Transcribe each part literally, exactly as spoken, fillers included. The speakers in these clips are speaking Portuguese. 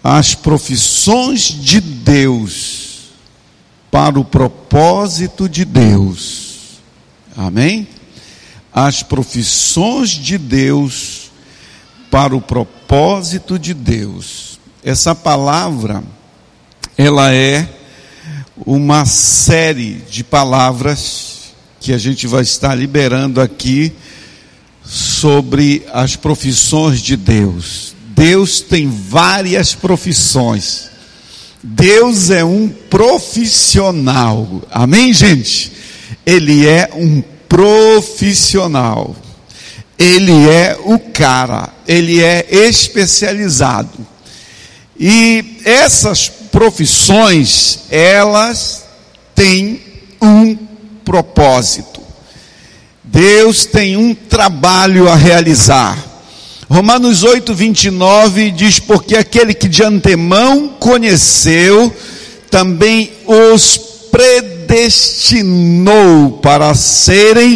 as profissões de Deus para o propósito de Deus. Amém? As profissões de Deus para o propósito de Deus. Essa palavra, ela é uma série de palavras que a gente vai estar liberando aqui sobre as profissões de Deus. Deus tem várias profissões. Deus é um profissional. Amém, gente? Ele é um profissional. Ele é o cara. Ele é especializado. E essas profissões, elas têm um propósito. Deus tem um trabalho a realizar. Romanos oito, vinte e nove diz: porque aquele que de antemão conheceu, também os predestinou para serem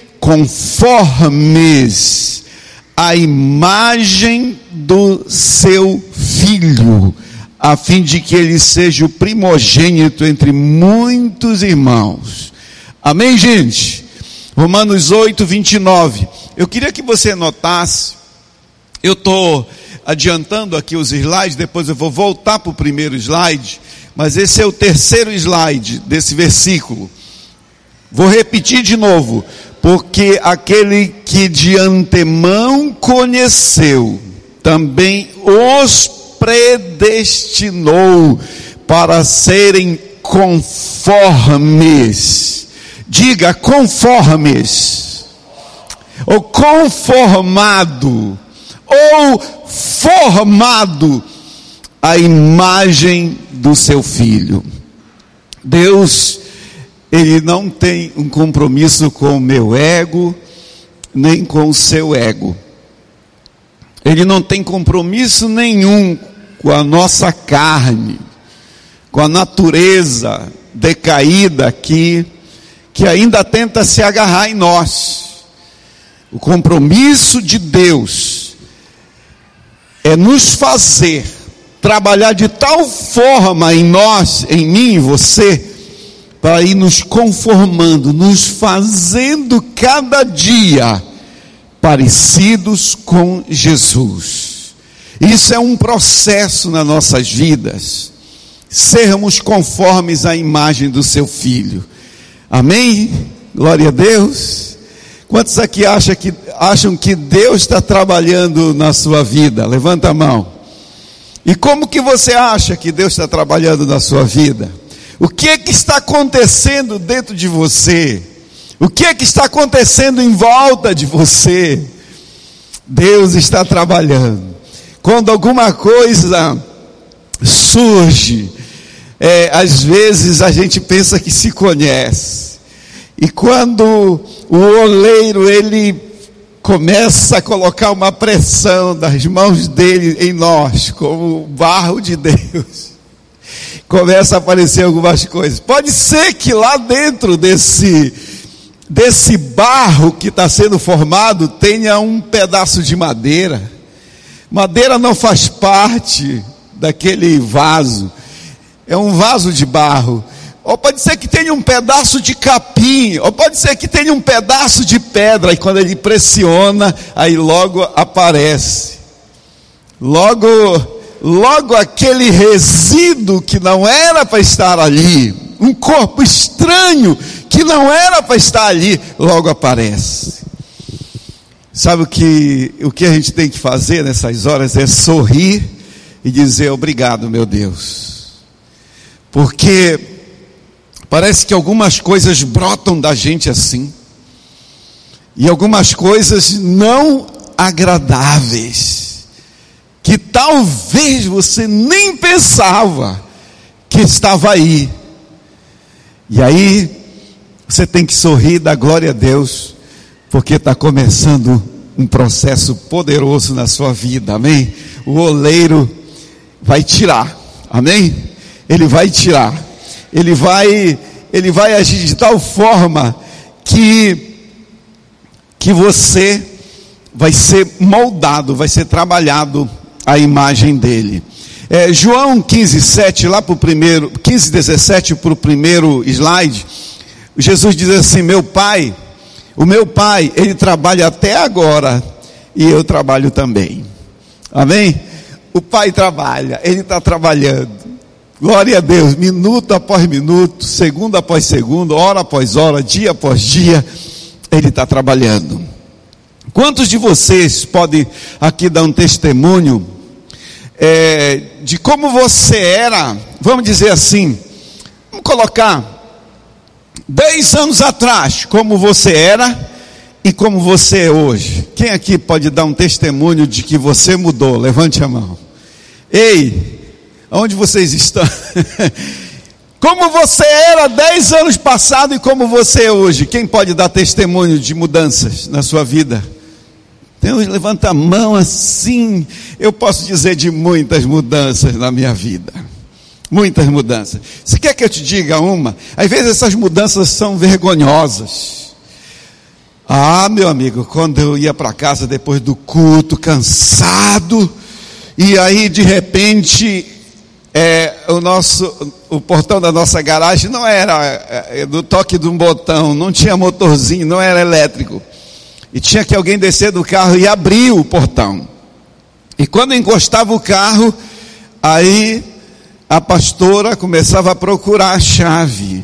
conformes à imagem do seu Filho, a fim de que ele seja o primogênito entre muitos irmãos. Amém, gente? Romanos oito, vinte e nove. Eu queria que você notasse, eu estou adiantando aqui os slides, depois eu vou voltar para o primeiro slide, mas esse é o terceiro slide desse versículo. Vou repetir de novo: porque aquele que de antemão conheceu, também os predestinou para serem conformes. Diga conformes, ou conformado, ou formado à imagem do seu Filho. Deus, Ele não tem um compromisso com o meu ego, nem com o seu ego. Ele não tem compromisso nenhum com a nossa carne, com a natureza decaída aqui, que ainda tenta se agarrar em nós. O compromisso de Deus é nos fazer trabalhar de tal forma em nós, em mim e você, para ir nos conformando, nos fazendo cada dia parecidos com Jesus. Isso é um processo nas nossas vidas, sermos conformes à imagem do seu Filho. Amém? Glória a Deus. Quantos aqui acham que, acham que Deus está trabalhando na sua vida? Levanta a mão. E como que você acha que Deus está trabalhando na sua vida? O que é que está acontecendo dentro de você? O que é que está acontecendo em volta de você? Deus está trabalhando. Quando alguma coisa surge, é, às vezes a gente pensa que se conhece. E quando o oleiro, ele começa a colocar uma pressão das mãos dele em nós, como o barro de Deus, começa a aparecer algumas coisas. Pode ser que lá dentro desse, desse barro que está sendo formado, tenha um pedaço de madeira. Madeira não faz parte daquele vaso, é um vaso de barro. Ou pode ser que tenha um pedaço de capim, ou pode ser que tenha um pedaço de pedra, e quando ele pressiona, aí logo aparece. Logo, logo aquele resíduo que não era para estar ali, um corpo estranho que não era para estar ali, logo aparece. Sabe o que, o que a gente tem que fazer nessas horas? É sorrir e dizer: obrigado, meu Deus. Porque parece que algumas coisas brotam da gente assim, e algumas coisas não agradáveis, que talvez você nem pensava que estava aí. E aí você tem que sorrir e dar glória a Deus, porque está começando um processo poderoso na sua vida. Amém? O oleiro vai tirar, amém? Ele vai tirar. Ele vai, ele vai agir de tal forma que, que você vai ser moldado, vai ser trabalhado à imagem dele. É, João quinze, sete, lá para o primeiro, quinze, dezessete, para o primeiro slide, Jesus diz assim: meu pai, o meu pai, ele trabalha até agora, e eu trabalho também. Amém? O pai trabalha, ele está trabalhando. Glória a Deus, minuto após minuto, segundo após segundo, hora após hora, dia após dia, ele está trabalhando. Quantos de vocês podem aqui dar um testemunho é, de como você era, vamos dizer assim, vamos colocar, dez anos atrás, como você era e como você é hoje? Quem aqui pode dar um testemunho de que você mudou? Levante a mão. Ei, onde vocês estão? Como você era dez anos passado e como você é hoje? Quem pode dar testemunho de mudanças na sua vida? Deus, levanta a mão assim. Eu posso dizer de muitas mudanças na minha vida. Muitas mudanças. Você quer que eu te diga uma? Às vezes essas mudanças são vergonhosas. Ah, meu amigo, quando eu ia para casa depois do culto, cansado, e aí de repente é, o nosso, o portão da nossa garagem não era é, do toque de um botão, não tinha motorzinho, não era elétrico, e tinha que alguém descer do carro e abrir o portão. E quando encostava o carro, aí a pastora começava a procurar a chave.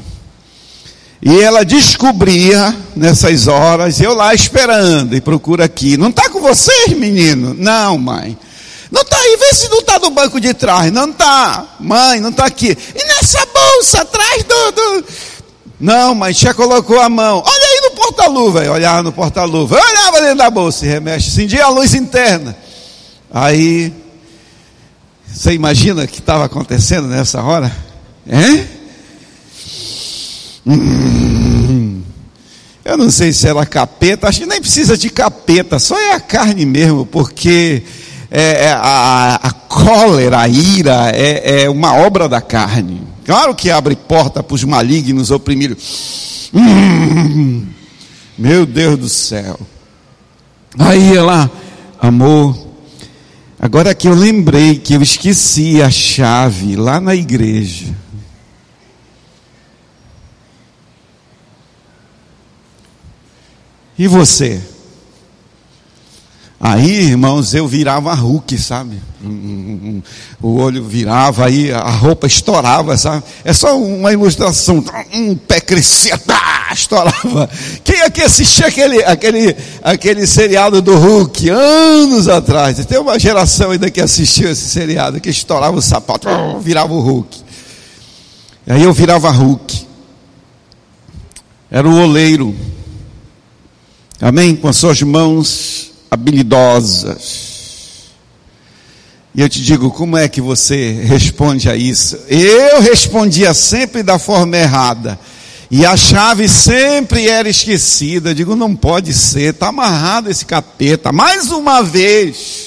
E ela descobria nessas horas, eu lá esperando, e procura aqui. Não está com vocês, menino? Não, mãe. Não está aí, vê se não está no banco de trás. Não está, mãe, não está aqui. E nessa bolsa, atrás do... do... Não, mãe, já colocou a mão. Olha aí no porta-luva. Eu olhava no porta-luva, eu olhava dentro da bolsa e remexe, acendia a luz interna. Aí, você imagina o que estava acontecendo nessa hora? Hein? Hum, eu não sei se era capeta, acho que nem precisa de capeta, só é a carne mesmo, porque é, é, a, a cólera, a ira é, é uma obra da carne. Claro que abre porta para os malignos oprimirem. Hum, meu Deus do céu. Aí ela, amor, agora que eu lembrei que eu esqueci a chave lá na igreja. E você? Aí, irmãos, eu virava Hulk, sabe? O olho virava, aí a roupa estourava, sabe? É só uma ilustração. Um pé crescia, tá, estourava. Quem aqui assistia aquele, aquele, aquele seriado do Hulk, anos atrás? Tem uma geração ainda que assistiu esse seriado, que estourava o sapato, virava o Hulk. Aí eu virava Hulk. Era o oleiro. Amém? Com as suas mãos habilidosas. E eu te digo, como é que você responde a isso? Eu respondia sempre da forma errada. E a chave sempre era esquecida. Eu digo, não pode ser, está amarrado esse capeta. Mais uma vez.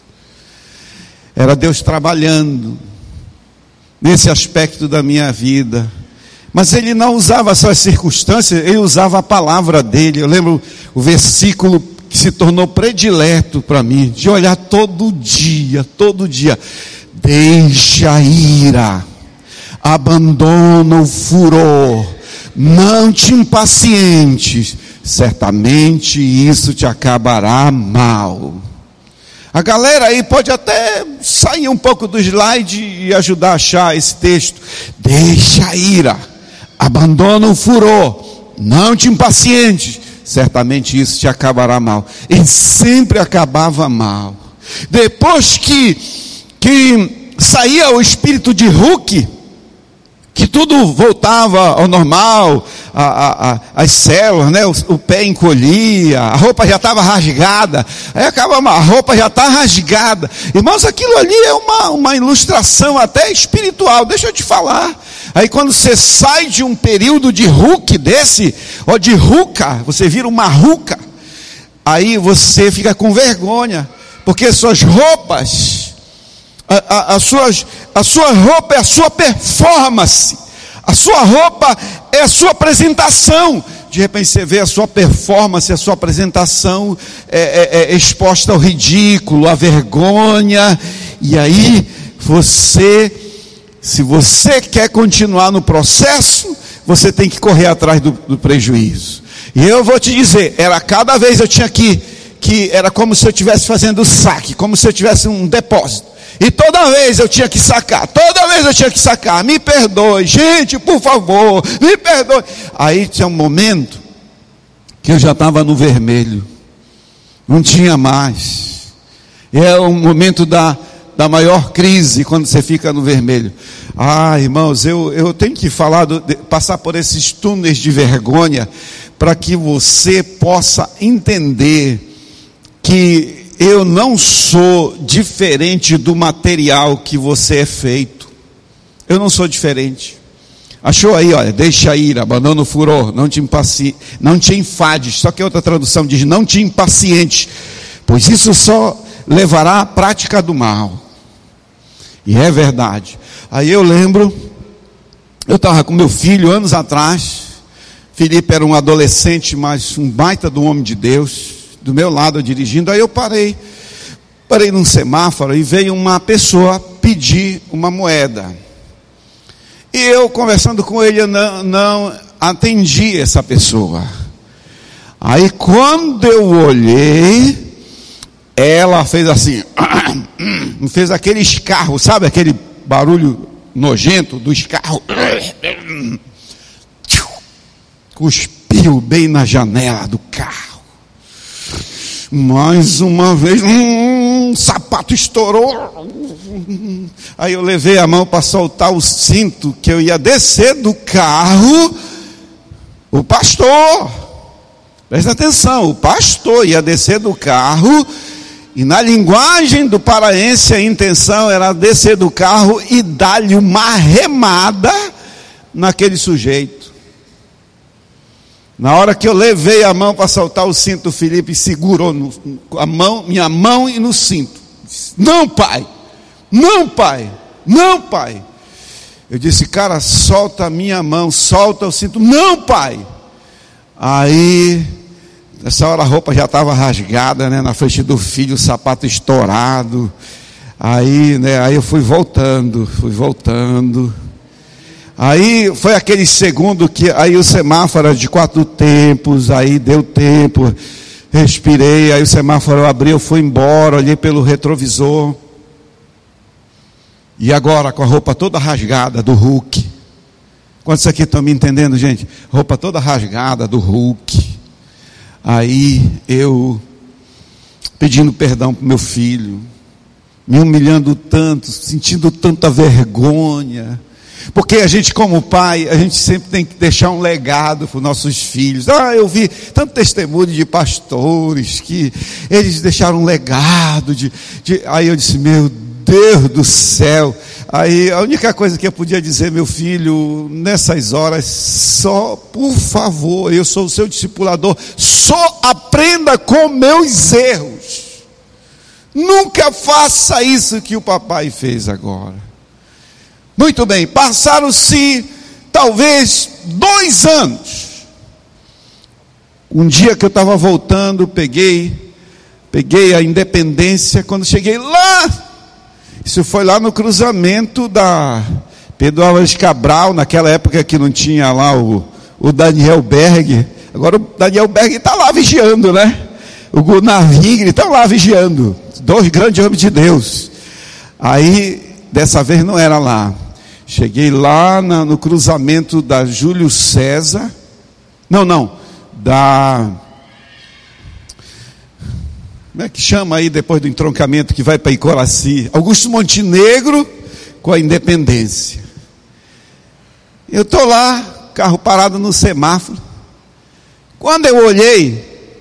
Era Deus trabalhando nesse aspecto da minha vida. Mas ele não usava só as circunstâncias, ele usava a palavra dele. Eu lembro o versículo que se tornou predileto para mim, de olhar todo dia, todo dia. Deixa a ira, abandona o furor, não te impacientes, certamente isso te acabará mal. A galera aí pode até sair um pouco do slide e ajudar a achar esse texto. Deixa a ira, abandona o furor, não te impacientes, certamente isso te acabará mal. Ele sempre acabava mal. Depois que, que saía o espírito de Hulk, que tudo voltava ao normal, a, a, a, as células, né? o, o pé encolhia, a roupa já estava rasgada, aí acaba, a roupa já está rasgada. Irmãos, aquilo ali é uma, uma ilustração até espiritual, deixa eu te falar. Aí quando você sai de um período de Hulk desse, ou de ruca, você vira uma ruca, aí você fica com vergonha, porque suas roupas, a, a, a, suas, a sua roupa é a sua performance, a sua roupa é a sua apresentação. De repente você vê a sua performance, a sua apresentação é, é, é exposta ao ridículo, à vergonha, e aí Você, se você quer continuar no processo, você tem que correr atrás do, do prejuízo. E eu vou te dizer, era cada vez eu tinha que, que era como se eu estivesse fazendo saque, como se eu tivesse um depósito. E toda vez eu tinha que sacar, toda vez eu tinha que sacar, me perdoe, gente, por favor, me perdoe. Aí tinha um momento que eu já estava no vermelho, não tinha mais. E é o momento da, da maior crise, quando você fica no vermelho. Ah, irmãos, eu, eu tenho que falar, do, de, passar por esses túneis de vergonha, para que você possa entender que eu não sou diferente do material que você é feito. Eu não sou diferente. Achou aí, olha, deixa ir, abandona o furor, não te, impaci... não te enfades. Só que outra tradução diz, não te impacientes, pois isso só levará à prática do mal. E é verdade. Aí eu lembro, eu estava com meu filho anos atrás. Felipe era um adolescente, mas um baita do homem de Deus, do meu lado dirigindo. Aí eu parei, parei num semáforo e veio uma pessoa pedir uma moeda. E eu conversando com ele, eu não, não atendi essa pessoa. Aí quando eu olhei, ela fez assim, fez aquele escarro, sabe aquele barulho nojento do escarro? Cuspiu bem na janela do carro. Mais uma vez, um sapato estourou. Aí eu levei a mão para soltar o cinto, que eu ia descer do carro. O pastor, presta atenção, o pastor ia descer do carro, e na linguagem do paraense a intenção era descer do carro e dar-lhe uma remada naquele sujeito. Na hora que eu levei a mão para soltar o cinto, o Felipe segurou no, a mão, minha mão e no cinto. Disse, não, pai, não, pai, não, pai. Eu disse, cara, solta a minha mão, solta o cinto. Não, pai. Aí, nessa hora a roupa já estava rasgada, né, na frente do filho, o sapato estourado. Aí, né, aí eu fui voltando, fui voltando. Aí foi aquele segundo que aí o semáforo era de quatro tempos, aí deu tempo, respirei, aí o semáforo abriu, fui embora, olhei pelo retrovisor. E agora com a roupa toda rasgada do Hulk. Quantos aqui estão me entendendo, gente? Roupa toda rasgada do Hulk. Aí eu pedindo perdão para o meu filho, me humilhando tanto, sentindo tanta vergonha. Porque a gente, como pai, a gente sempre tem que deixar um legado para os nossos filhos. Ah, eu vi tanto testemunho de pastores que eles deixaram um legado de, de... Aí eu disse, meu Deus do céu. Aí a única coisa que eu podia dizer, meu filho, nessas horas, só, por favor, eu sou o seu discipulador, só aprenda com meus erros. Nunca faça isso que o papai fez agora. Muito bem, passaram-se talvez dois anos. Um dia que eu estava voltando, peguei, peguei a Independência. Quando cheguei lá, isso foi lá no cruzamento da Pedro Álvares Cabral, naquela época que não tinha lá o, o Daniel Berg. Agora o Daniel Berg está lá vigiando, né? O Gunnar Wingre está lá vigiando. Dois grandes homens de Deus. Aí, dessa vez não era lá. Cheguei lá na, no cruzamento da Júlio César. Não, não. Da... Como é que chama aí depois do entroncamento que vai para Icoraci? Augusto Montenegro com a Independência. Eu estou lá, carro parado no semáforo. Quando eu olhei,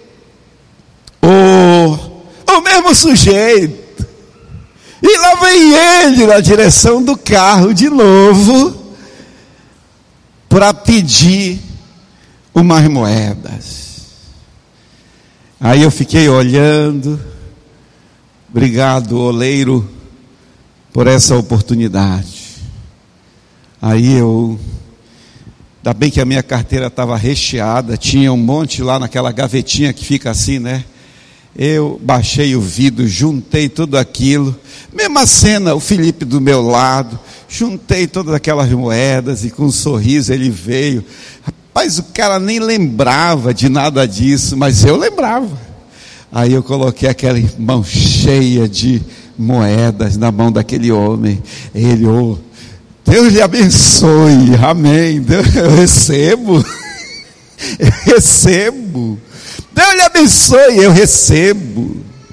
o, o mesmo sujeito. E lá vem ele na direção do carro de novo para pedir umas moedas. Aí eu fiquei olhando. Obrigado, oleiro, por essa oportunidade. Aí eu, ainda bem que a minha carteira estava recheada, tinha um monte lá naquela gavetinha que fica assim, né? Eu baixei o vidro, juntei tudo aquilo, mesma cena, o Felipe do meu lado, juntei todas aquelas moedas e com um sorriso ele veio. Rapaz, o cara nem lembrava de nada disso, mas eu lembrava. Aí eu coloquei aquela mão cheia de moedas na mão daquele homem. Ele, oh, Deus lhe abençoe, amém. Deus, eu recebo, eu recebo. Deus lhe abençoe, eu recebo.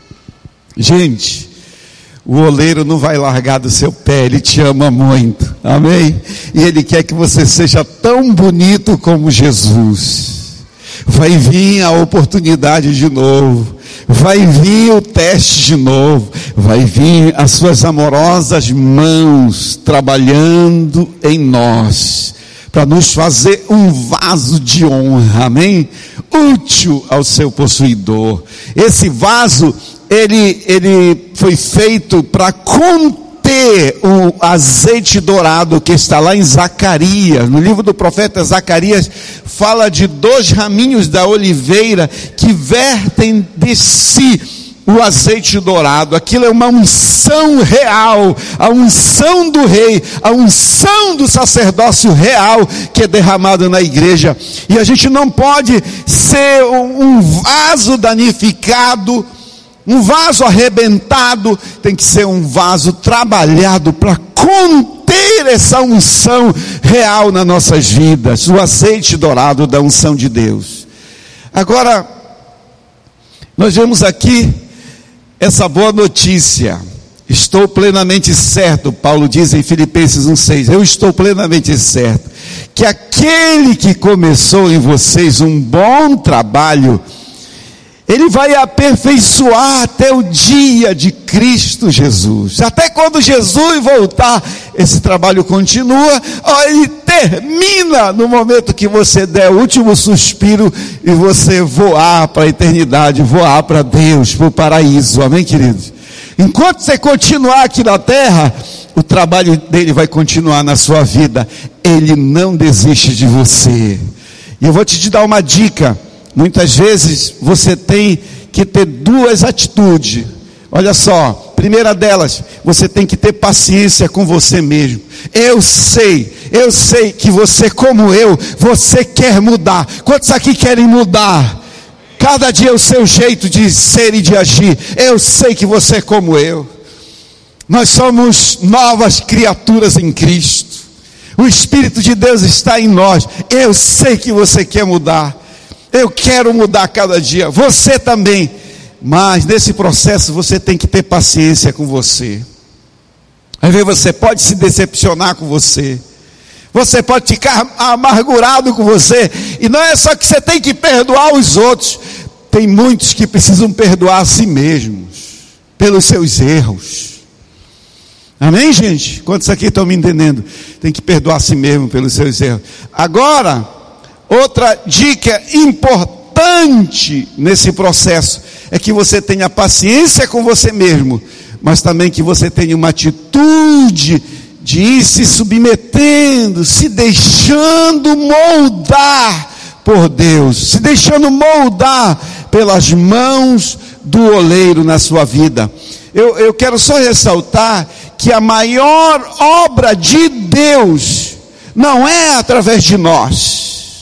Gente, o oleiro não vai largar do seu pé, ele te ama muito, amém? E ele quer que você seja tão bonito como Jesus. Vai vir a oportunidade de novo, vai vir o teste de novo, vai vir as suas amorosas mãos trabalhando em nós, para nos fazer um vaso de honra, amém? Útil ao seu possuidor. Esse vaso, ele, ele foi feito para conter o azeite dourado que está lá em Zacarias. No livro do profeta Zacarias, fala de dois raminhos da oliveira que vertem de si o azeite dourado. Aquilo é uma unção real, a unção do rei, a unção do sacerdócio real que é derramado na igreja. E a gente não pode ser um vaso danificado, um vaso arrebentado, tem que ser um vaso trabalhado para conter essa unção real nas nossas vidas, o azeite dourado da unção de Deus. Agora, nós vemos aqui essa boa notícia. Estou plenamente certo, Paulo diz em Filipenses um seis, eu estou plenamente certo, que aquele que começou em vocês um bom trabalho, ele vai aperfeiçoar até o dia de Cristo Jesus. Até quando Jesus voltar, esse trabalho continua, ele termina no momento que você der o último suspiro e você voar para a eternidade, voar para Deus, para o paraíso, amém, queridos? Enquanto você continuar aqui na terra, o trabalho dele vai continuar na sua vida, ele não desiste de você. E eu vou te dar uma dica. Muitas vezes você tem que ter duas atitudes. Olha só, primeira delas, você tem que ter paciência com você mesmo. Eu sei, eu sei que você, como eu, você quer mudar. Quantos aqui querem mudar? Cada dia é o seu jeito de ser e de agir. Eu sei que você é como eu. Nós somos novas criaturas em Cristo. O Espírito de Deus está em nós. Eu sei que você quer mudar. Eu quero mudar cada dia, você também, mas nesse processo você tem que ter paciência com você. Às vezes você pode se decepcionar com você, você pode ficar amargurado com você, e não é só que você tem que perdoar os outros, tem muitos que precisam perdoar a si mesmos, pelos seus erros. Amém, gente? Quantos aqui estão me entendendo? Tem que perdoar a si mesmo pelos seus erros. Agora, outra dica importante nesse processo é que você tenha paciência com você mesmo, mas também que você tenha uma atitude de ir se submetendo, se deixando moldar por Deus, se deixando moldar pelas mãos do oleiro na sua vida. Eu, eu quero só ressaltar que a maior obra de Deus não é através de nós.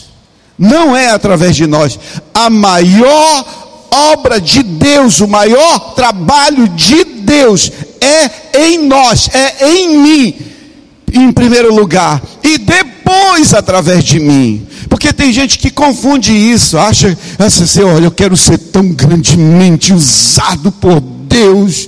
Não é através de nós. A maior obra de Deus, o maior trabalho de Deus é em nós, é em mim, em primeiro lugar, e depois através de mim. Porque tem gente que confunde isso, acha assim, olha, eu quero ser tão grandemente usado por Deus.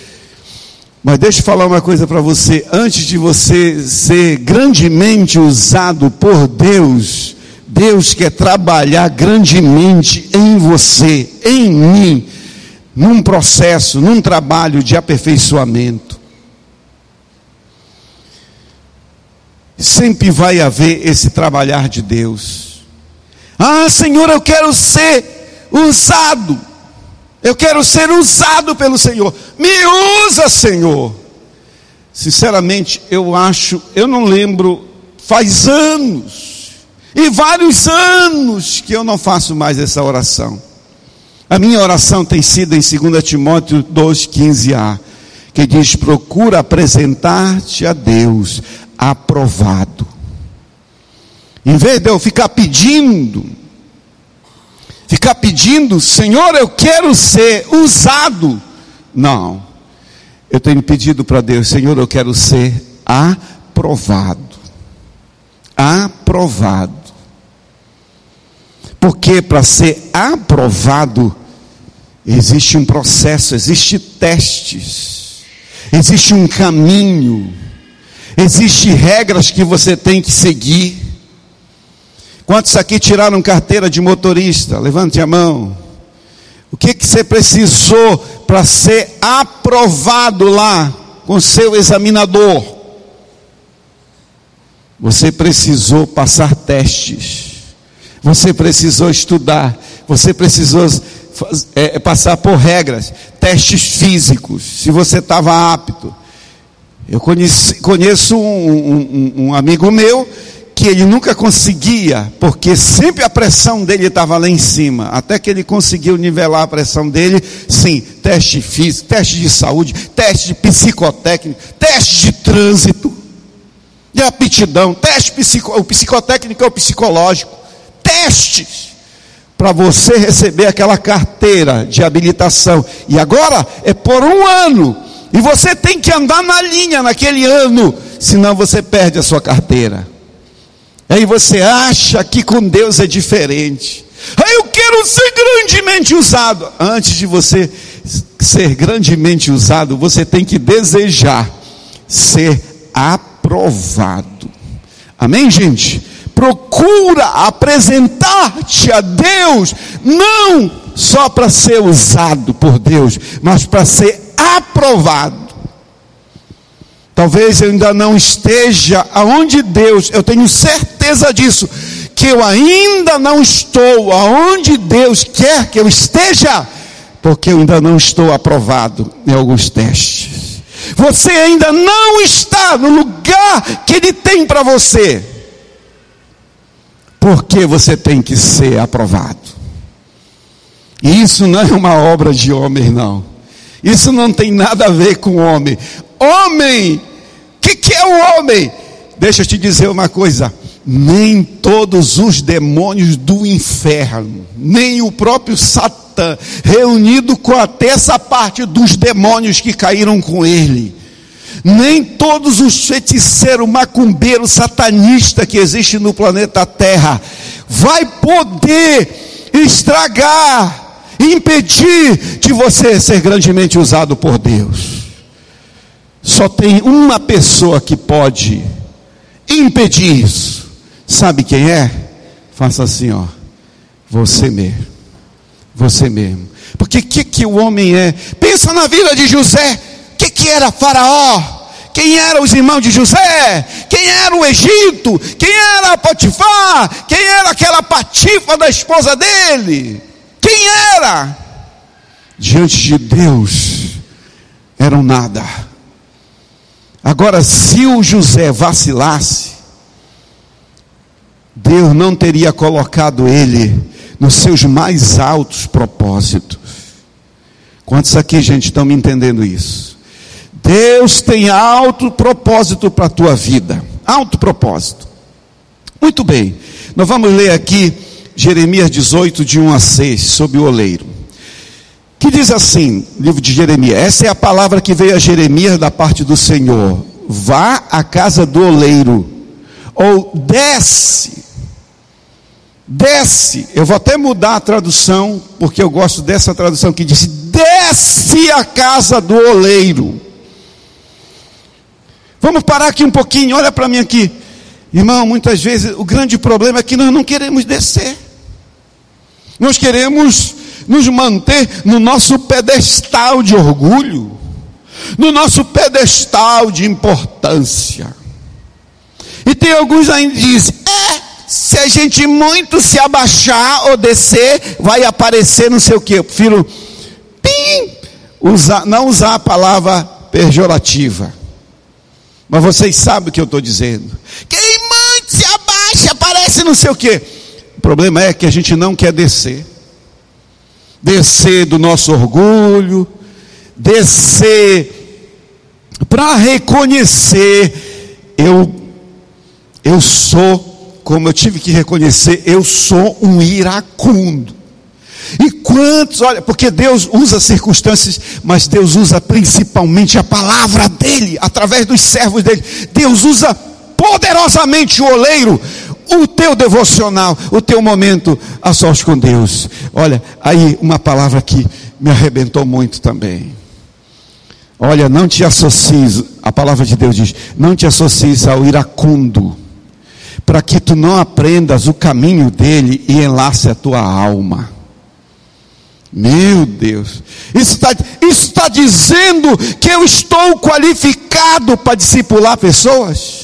Mas deixa eu falar uma coisa para você, antes de você ser grandemente usado por Deus, Deus quer trabalhar grandemente em você, em mim, num processo, num trabalho de aperfeiçoamento. Sempre vai haver esse trabalhar de Deus. Ah, Senhor, eu quero ser usado. Eu quero ser usado pelo Senhor. Me usa, Senhor. Sinceramente, eu acho, eu não lembro, faz anos, e vários anos que eu não faço mais essa oração. A minha oração tem sido em dois Timóteo dois, quinze a, que diz: procura apresentar-te a Deus aprovado. Em vez de eu ficar pedindo, ficar pedindo, Senhor, eu quero ser usado. Não, eu tenho pedido para Deus, Senhor, eu quero ser aprovado. Aprovado. Porque para ser aprovado, existe um processo, existe testes, existe um caminho, existe regras que você tem que seguir. Quantos aqui tiraram carteira de motorista? Levante a mão. O que, que você precisou para ser aprovado lá com seu examinador? Você precisou passar testes. Você precisou estudar. Você precisou faz, é, passar por regras, testes físicos, se você estava apto. Eu conheci, conheço um, um, um amigo meu que ele nunca conseguia, porque sempre a pressão dele estava lá em cima, até que ele conseguiu nivelar a pressão dele. Sim, teste físico, teste de saúde, teste de psicotécnico, teste de trânsito, de aptidão, teste psico, o psicotécnico é o psicológico, testes para você receber aquela carteira de habilitação. E agora é por um ano, e você tem que andar na linha naquele ano, senão você perde a sua carteira. Aí você acha que com Deus é diferente. Aí eu quero ser grandemente usado. Antes de você ser grandemente usado, você tem que desejar ser aprovado. Amém, gente? Procura apresentar-te a Deus, não só para ser usado por Deus, mas para ser aprovado. Talvez eu ainda não esteja aonde Deus, eu tenho certeza disso, que eu ainda não estou aonde Deus quer que eu esteja, porque eu ainda não estou aprovado em alguns testes. Você ainda não está no lugar que Ele tem para você, porque você tem que ser aprovado. E isso não é uma obra de homem, não. Isso não tem nada a ver com homem. Homem, o que, que é o homem? Deixa eu te dizer uma coisa: nem todos os demônios do inferno, nem o próprio Satã, reunido com até essa parte dos demônios que caíram com ele, nem todos os feiticeiros, macumbeiros, satanistas que existem no planeta Terra, vai poder estragar, impedir de você ser grandemente usado por Deus. Só tem uma pessoa que pode impedir isso. Sabe quem é? Faça assim, ó. Você mesmo. Você mesmo. Porque o que, que o homem é? Pensa na vida de José. O que, que era Faraó? Quem eram os irmãos de José? Quem era o Egito? Quem era Potifar? Quem era aquela patifa da esposa dele? Quem era? Diante de Deus, eram nada. Agora, se o José vacilasse, Deus não teria colocado ele nos seus mais altos propósitos. Quantos aqui, gente, estão me entendendo isso? Deus tem alto propósito para a tua vida. Alto propósito. Muito bem. Nós vamos ler aqui Jeremias dezoito, de um a seis, sobre o oleiro. Que diz assim, livro de Jeremias: essa é a palavra que veio a Jeremias da parte do Senhor: vá à casa do oleiro, ou desce, desce, eu vou até mudar a tradução, porque eu gosto dessa tradução que diz: desce à casa do oleiro. Vamos parar aqui um pouquinho, olha para mim aqui. Irmão, muitas vezes o grande problema é que nós não queremos descer. Nós queremos nos manter no nosso pedestal de orgulho, no nosso pedestal de importância. E tem alguns ainda que dizem: é, se a gente muito se abaixar ou descer, vai aparecer não sei o que. Eu prefiro pim, usar, não usar a palavra pejorativa. Mas vocês sabem o que eu estou dizendo. Quem muito se abaixa, aparece não sei o que. O problema é que a gente não quer descer. descer do nosso orgulho, descer para reconhecer, eu, eu sou, como eu tive que reconhecer, eu sou um iracundo. E quantos, olha, porque Deus usa circunstâncias, mas Deus usa principalmente a palavra dele, através dos servos dele. Deus usa poderosamente o oleiro, o teu devocional, o teu momento a sós com Deus. Olha, aí uma palavra que me arrebentou muito também. Olha, não te associes, a palavra de Deus diz, não te associes ao iracundo, para que tu não aprendas o caminho dele e enlace a tua alma. Meu Deus, isso está isso tá dizendo que eu estou qualificado para discipular pessoas?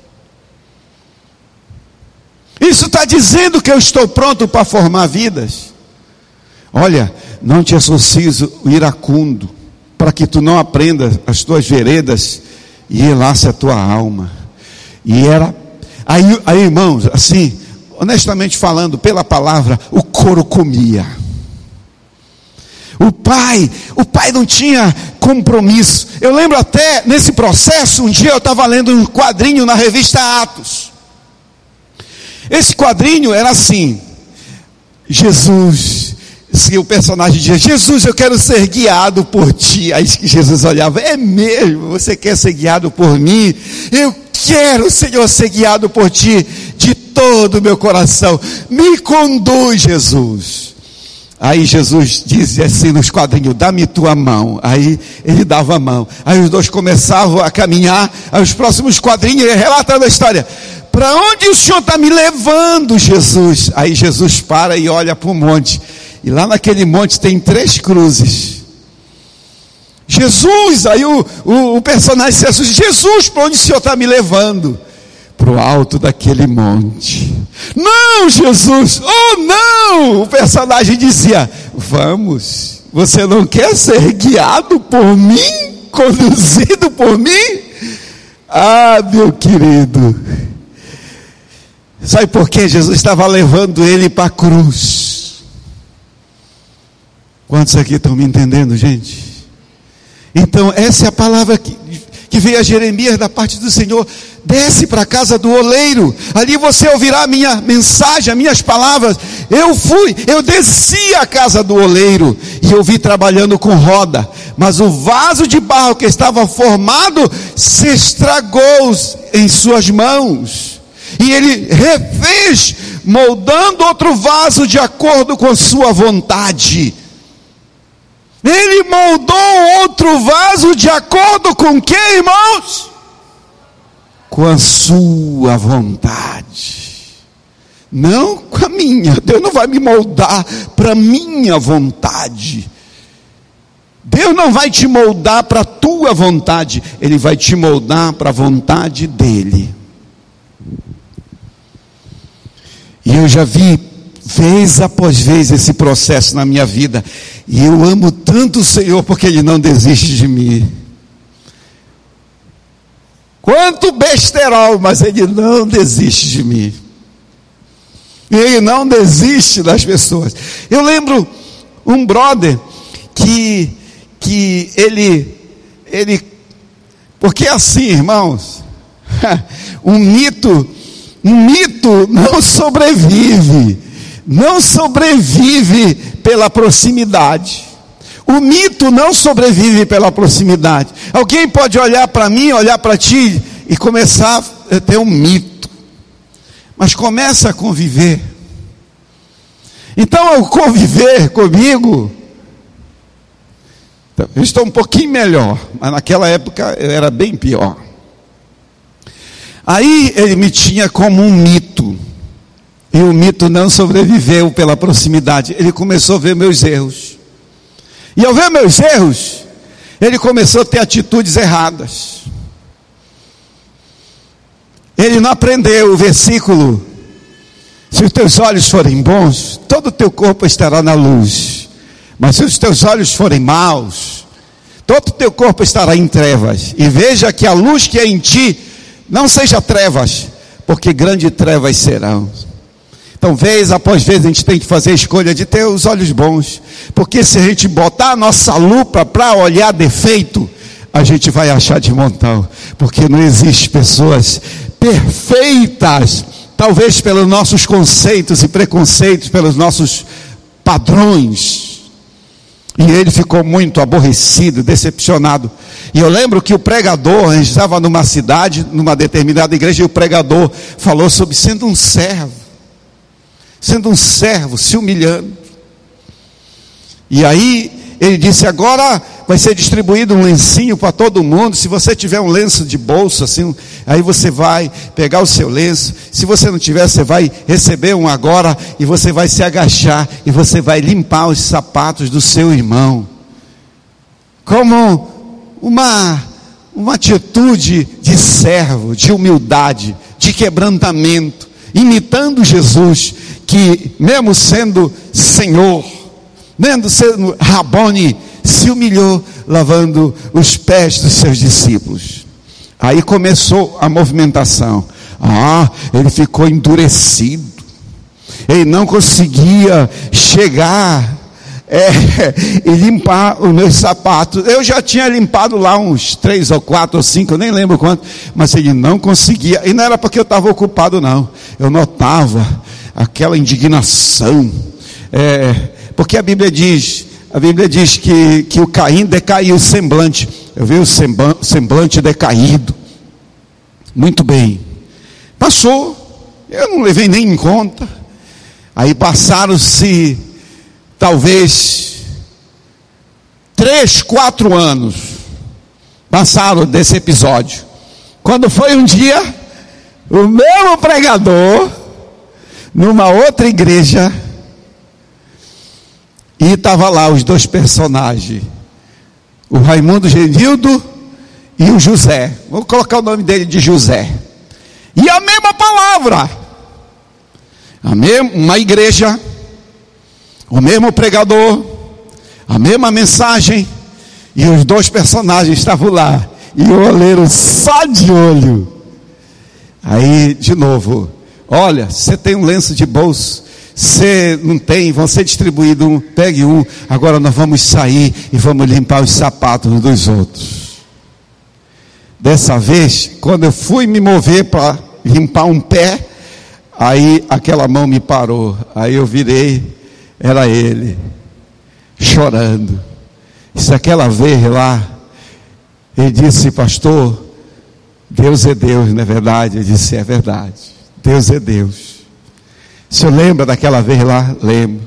Isso está dizendo que eu estou pronto para formar vidas? Olha, não te associes o iracundo, para que tu não aprendas as tuas veredas e enlace a tua alma. E era, aí, aí irmãos, assim, honestamente falando, pela palavra, o couro comia. O pai, o pai não tinha compromisso. Eu lembro até, nesse processo, um dia eu estava lendo um quadrinho na revista Atos. Esse quadrinho era assim: Jesus, se o personagem dizia, Jesus, eu quero ser guiado por ti. Aí Jesus olhava, é mesmo, você quer ser guiado por mim? Eu quero, Senhor, ser guiado por ti de todo o meu coração. Me conduz, Jesus. Aí Jesus dizia assim nos quadrinhos, dá-me tua mão. Aí ele dava a mão. Aí os dois começavam a caminhar. Aí os próximos quadrinhos, ele relatando a história. Para onde o Senhor está me levando, Jesus? Aí Jesus para e olha para o monte. E lá naquele monte tem três cruzes. Jesus, aí o, o, o personagem disse assim, Jesus, para onde o Senhor está me levando? Para o alto daquele monte. Não, Jesus, oh não! O personagem dizia, vamos, você não quer ser guiado por mim? Conduzido por mim? Ah, meu querido, sabe por quê? Jesus estava levando ele para a cruz. Quantos aqui estão me entendendo, gente? Então essa é a palavra que, que veio a Jeremias da parte do Senhor. Desce para a casa do oleiro, ali você ouvirá a minha mensagem, as minhas palavras. Eu fui, eu desci à casa do oleiro, e eu vi trabalhando com roda, mas o vaso de barro que estava formado, se estragou em suas mãos, e ele refez, moldando outro vaso de acordo com sua vontade. Ele moldou outro vaso de acordo com o que, irmãos? Com a sua vontade, não com a minha. Deus não vai me moldar para a minha vontade. Deus não vai te moldar para a tua vontade, Ele vai te moldar para a vontade dEle. E eu já vi vez após vez esse processo na minha vida, e eu amo tanto o Senhor porque Ele não desiste de mim. Quanto besterol, mas Ele não desiste de mim. Ele não desiste das pessoas. Eu lembro um brother que, que ele, ele, porque assim, irmãos, um mito, um mito não sobrevive, não sobrevive pela proximidade. O mito não sobrevive pela proximidade. Alguém pode olhar para mim, olhar para ti e começar a ter um mito. Mas começa a conviver. Então, ao conviver comigo, eu estou um pouquinho melhor, mas naquela época eu era bem pior. Aí ele me tinha como um mito. E o mito não sobreviveu pela proximidade. Ele começou a ver meus erros. E ao ver meus erros, ele começou a ter atitudes erradas. Ele não aprendeu o versículo: se os teus olhos forem bons, todo o teu corpo estará na luz. Mas se os teus olhos forem maus, todo o teu corpo estará em trevas. E veja que a luz que é em ti não seja trevas, porque grandes trevas serão. Então, vez após vez, a gente tem que fazer a escolha de ter os olhos bons, porque se a gente botar a nossa lupa para olhar defeito, a gente vai achar de montão, porque não existe pessoas perfeitas, talvez pelos nossos conceitos e preconceitos, pelos nossos padrões. E ele ficou muito aborrecido, decepcionado. E eu lembro que o pregador, a gente estava numa cidade, numa determinada igreja, e o pregador falou sobre sendo um servo, sendo um servo, se humilhando. E aí ele disse: agora vai ser distribuído um lencinho para todo mundo. Se você tiver um lenço de bolso assim, aí você vai pegar o seu lenço. Se você não tiver, você vai receber um agora, e você vai se agachar e você vai limpar os sapatos do seu irmão, como uma, uma atitude de servo, de humildade, de quebrantamento, imitando Jesus, que mesmo sendo Senhor, mesmo sendo Rabone, se humilhou lavando os pés dos seus discípulos. Aí começou a movimentação. Ah, ele ficou endurecido, ele não conseguia chegar é, e limpar os meus sapatos. Eu já tinha limpado lá uns três ou quatro ou cinco, eu nem lembro quanto, mas ele não conseguia. E não era porque eu estava ocupado, não. Eu notava aquela indignação, é, porque a Bíblia diz, a Bíblia diz que, que o Caim decaiu o semblante. Eu vi o semblante decaído. Muito bem. Passou, eu não levei nem em conta. Aí passaram-se talvez três, quatro anos. Passaram desse episódio. Quando foi um dia, o mesmo pregador, numa outra igreja, e estava lá os dois personagens, o Raimundo Genildo e o José. Vou colocar o nome dele de José. E a mesma palavra, a mesma, uma igreja, o mesmo pregador, a mesma mensagem, e os dois personagens estavam lá, e o oleiro só de olho. Aí, de novo, olha, você tem um lenço de bolso, você não tem, vão ser distribuídos um, pegue um, agora nós vamos sair e vamos limpar os sapatos dos outros. Dessa vez, quando eu fui me mover para limpar um pé, aí aquela mão me parou, aí eu virei, era ele, chorando. Isso aquela vez lá, ele disse: pastor, Deus é Deus, não é verdade? Eu disse: é verdade, Deus é Deus. O senhor lembra daquela vez lá? Lembro.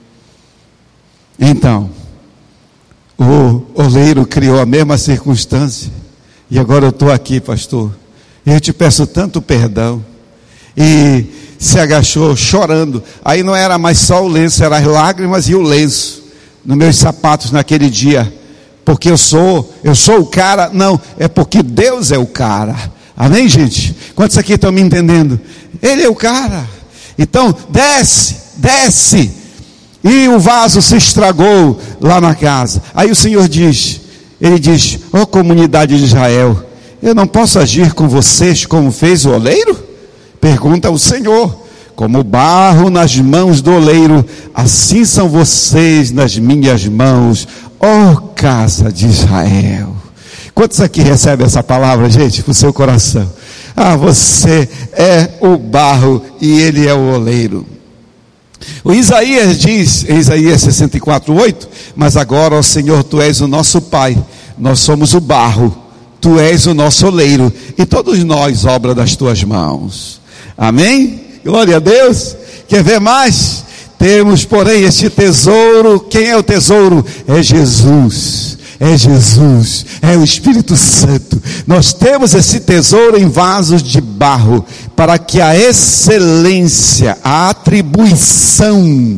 Então, o oleiro criou a mesma circunstância, e agora eu estou aqui, pastor, e eu te peço tanto perdão. E se agachou chorando. Aí não era mais só o lenço, eram as lágrimas e o lenço nos meus sapatos naquele dia. Porque eu sou, eu sou o cara. Não, é porque Deus é o cara. Amém, gente? Quantos aqui estão me entendendo? Ele é o cara. Então, desce, desce. E o vaso se estragou lá na casa. Aí o Senhor diz, ele diz: ó oh, comunidade de Israel, eu não posso agir com vocês como fez o oleiro? Pergunta o Senhor. Como barro nas mãos do oleiro, assim são vocês nas minhas mãos, ó oh, casa de Israel. Quantos aqui recebem essa palavra, gente, para o seu coração? Ah, você é o barro e ele é o oleiro. O Isaías diz, em Isaías sessenta e quatro, oito, mas agora, ó Senhor, tu és o nosso Pai, nós somos o barro, tu és o nosso oleiro, e todos nós, obra das tuas mãos. Amém? Glória a Deus. Quer ver mais? Temos, porém, este tesouro. Quem é o tesouro? É Jesus. É Jesus, é o Espírito Santo. Nós temos esse tesouro em vasos de barro, para que a excelência, a atribuição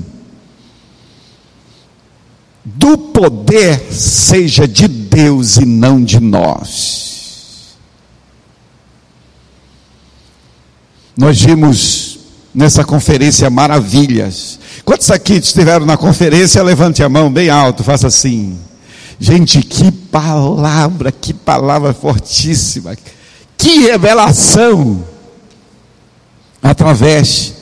do poder seja de Deus e não de nós. Nós vimos nessa conferência maravilhas. Quantos aqui estiveram na conferência? Levante a mão bem alto, faça assim. Gente, que palavra, que palavra fortíssima, que revelação, através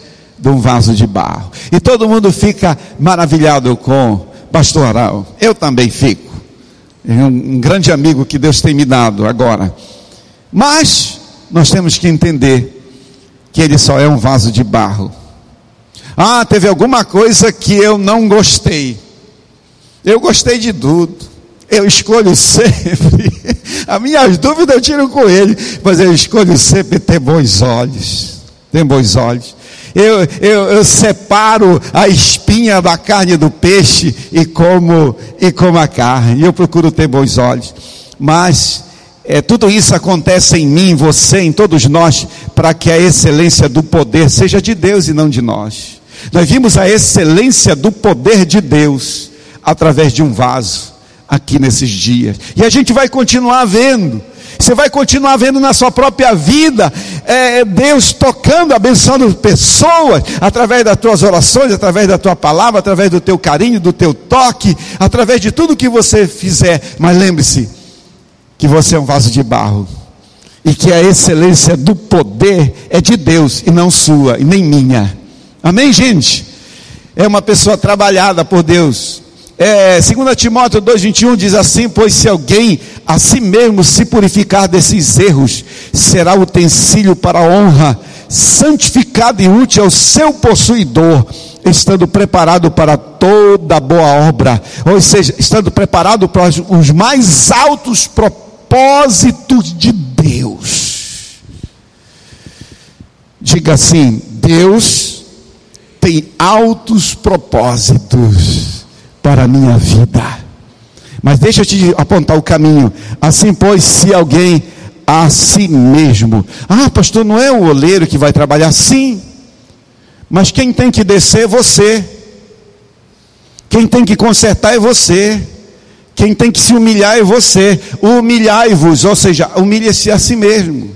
de um vaso de barro. E todo mundo fica maravilhado com pastor Arão. Eu também fico. É um, um grande amigo que Deus tem me dado agora. Mas nós temos que entender que ele só é um vaso de barro. Ah, teve alguma coisa que eu não gostei. Eu gostei de tudo. Eu escolho sempre. As minhas dúvidas eu tiro com ele. Mas eu escolho sempre ter bons olhos. Ter bons olhos. Eu, eu, eu separo a espinha da carne do peixe e como, e como a carne. Eu procuro ter bons olhos. Mas é, tudo isso acontece em mim, em você, em todos nós, para que a excelência do poder seja de Deus e não de nós. Nós vimos a excelência do poder de Deus através de um vaso aqui nesses dias. E a gente vai continuar vendo. Você vai continuar vendo na sua própria vida é, Deus tocando, abençoando pessoas através das tuas orações, através da tua palavra, através do teu carinho, do teu toque, através de tudo que você fizer. Mas lembre-se que você é um vaso de barro e que a excelência do poder é de Deus e não sua e nem minha. Amém, gente? É uma pessoa trabalhada por Deus. É, dois Timóteo dois, vinte e um diz assim: pois se alguém a si mesmo se purificar desses erros, será utensílio para a honra, santificado e útil ao seu possuidor, estando preparado para toda boa obra. Ou seja, estando preparado para os mais altos propósitos de Deus. Diga assim: Deus tem altos propósitos para a minha vida. Mas deixa eu te apontar o caminho. Assim, pois, se alguém a si mesmo. Ah, pastor, não é o oleiro que vai trabalhar? Sim. Mas quem tem que descer é você. Quem tem que consertar é você. Quem tem que se humilhar é você. Humilhai-vos, ou seja, humilhe-se a si mesmo.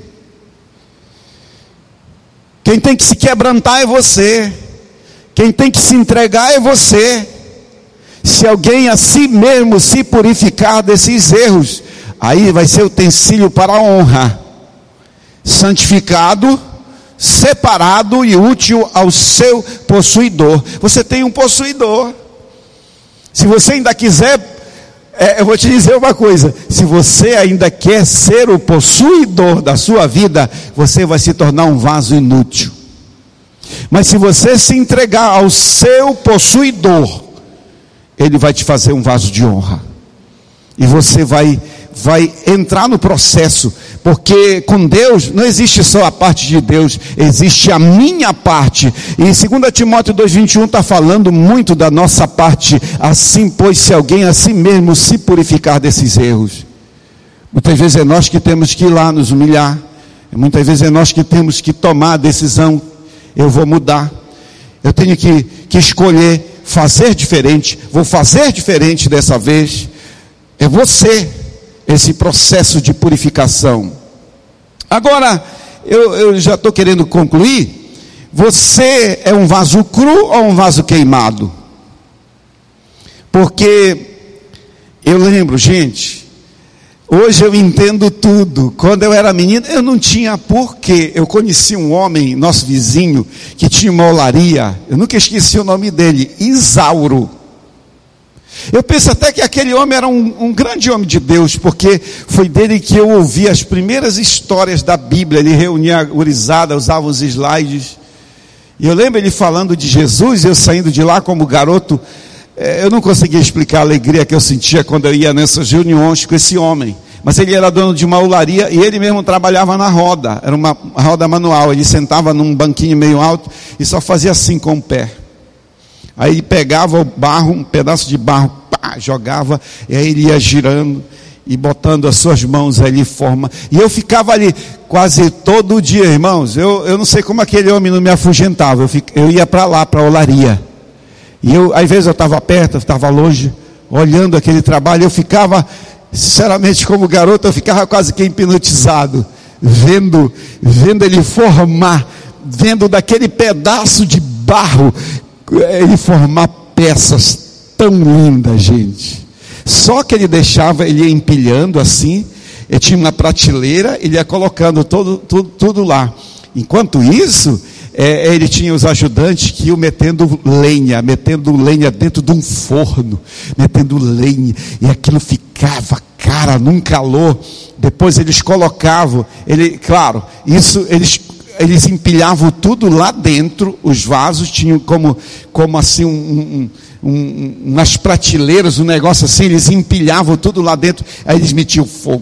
Quem tem que se quebrantar é você. Quem tem que se entregar é você. Se alguém a si mesmo se purificar desses erros, aí vai ser utensílio para a honra, santificado, separado e útil ao seu possuidor. Você tem um possuidor. Se você ainda quiser, é, eu vou te dizer uma coisa: se você ainda quer ser o possuidor da sua vida, você vai se tornar um vaso inútil. Mas se você se entregar ao seu possuidor, ele vai te fazer um vaso de honra. E você vai, vai entrar no processo. Porque com Deus, não existe só a parte de Deus, existe a minha parte. E dois Timóteo dois, vinte e um está falando muito da nossa parte. Assim, pois, se alguém a si mesmo se purificar desses erros. Muitas vezes é nós que temos que ir lá nos humilhar. Muitas vezes é nós que temos que tomar a decisão. Eu vou mudar. Eu tenho que, que escolher fazer diferente. Vou fazer diferente dessa vez. É você, esse processo de purificação. Agora, eu, eu já estou querendo concluir. Você é um vaso cru ou um vaso queimado? Porque eu lembro, gente, hoje eu entendo tudo. Quando eu era menino, eu não tinha porquê. Eu conheci um homem, nosso vizinho, que tinha uma olaria. Eu nunca esqueci o nome dele, Isauro. Eu penso até que aquele homem era um, um grande homem de Deus, porque foi dele que eu ouvi as primeiras histórias da Bíblia. Ele reunia a gurizada, usava os slides. E eu lembro ele falando de Jesus, eu saindo de lá como garoto. Eu não conseguia explicar a alegria que eu sentia quando eu ia nessas reuniões com esse homem. Mas ele era dono de uma olaria e ele mesmo trabalhava na roda. Era uma roda manual. Ele sentava num banquinho meio alto e só fazia assim com o pé. Aí ele pegava o barro, um pedaço de barro, pá, jogava, e aí ele ia girando e botando as suas mãos ali em forma. E eu ficava ali quase todo dia, irmãos. Eu, eu não sei como aquele homem não me afugentava. Eu, fico, eu ia para lá, para a olaria. E eu, às vezes eu estava perto, eu estava longe, olhando aquele trabalho. Eu ficava, sinceramente, como garoto, eu ficava quase que hipnotizado, vendo, vendo ele formar, vendo daquele pedaço de barro, ele formar peças tão lindas, gente. Só que ele deixava, ele ia empilhando assim, ele tinha uma prateleira, ele ia colocando todo, tudo, tudo lá. Enquanto isso, é, ele tinha os ajudantes que iam metendo lenha, metendo lenha dentro de um forno, metendo lenha, e aquilo ficava, cara, num calor. Depois eles colocavam, ele, claro, isso eles, eles empilhavam tudo lá dentro, os vasos tinham como, como assim, um, um, um, umas prateleiras, um negócio assim, eles empilhavam tudo lá dentro, aí eles metiam fogo.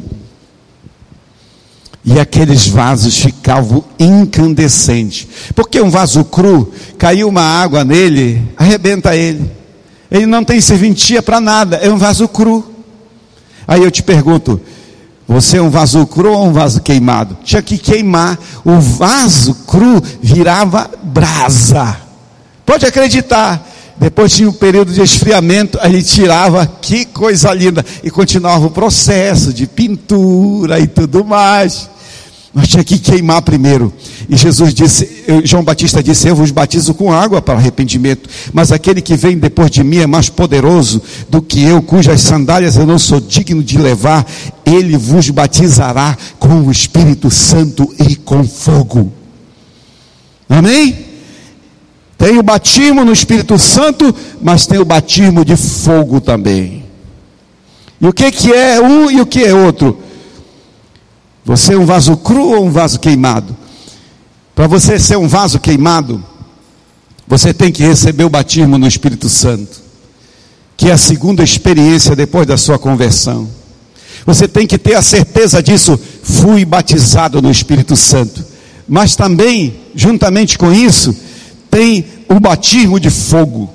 E aqueles vasos ficavam incandescentes. Porque um vaso cru, caiu uma água nele, arrebenta ele. Ele não tem serventia para nada, é um vaso cru. Aí eu te pergunto, você é um vaso cru ou um vaso queimado? Tinha que queimar. O vaso cru virava brasa. Pode acreditar. Depois tinha um período de esfriamento, aí ele tirava, que coisa linda. E continuava o processo de pintura e tudo mais. Mas tinha que queimar primeiro. E Jesus disse, João Batista disse, eu vos batizo com água para arrependimento, mas aquele que vem depois de mim é mais poderoso do que eu, cujas sandálias eu não sou digno de levar. Ele vos batizará com o Espírito Santo e com fogo. Amém? Tem o batismo no Espírito Santo, mas tem o batismo de fogo também. E o que que é um e o que é outro? Você é um vaso cru ou um vaso queimado? Para você ser um vaso queimado, você tem que receber o batismo no Espírito Santo, que é a segunda experiência depois da sua conversão. Você tem que ter a certeza disso, fui batizado no Espírito Santo. Mas também, juntamente com isso, tem o batismo de fogo.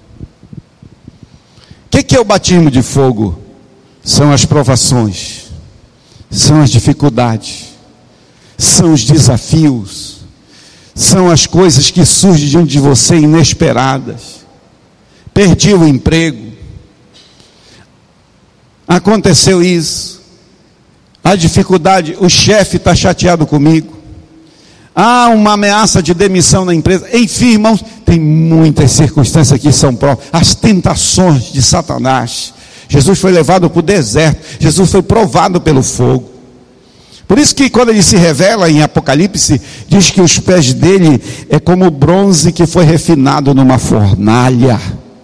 O que que é o batismo de fogo? São as provações, são as dificuldades, são os desafios, são as coisas que surgem diante de você inesperadas. Perdi o emprego, aconteceu isso, a dificuldade, o chefe está chateado comigo, há uma ameaça de demissão na empresa. Enfim, irmãos, tem muitas circunstâncias que são próprias, as tentações de Satanás. Jesus foi levado para o deserto, Jesus foi provado pelo fogo. Por isso que quando ele se revela em Apocalipse, diz que os pés dele é como bronze que foi refinado numa fornalha.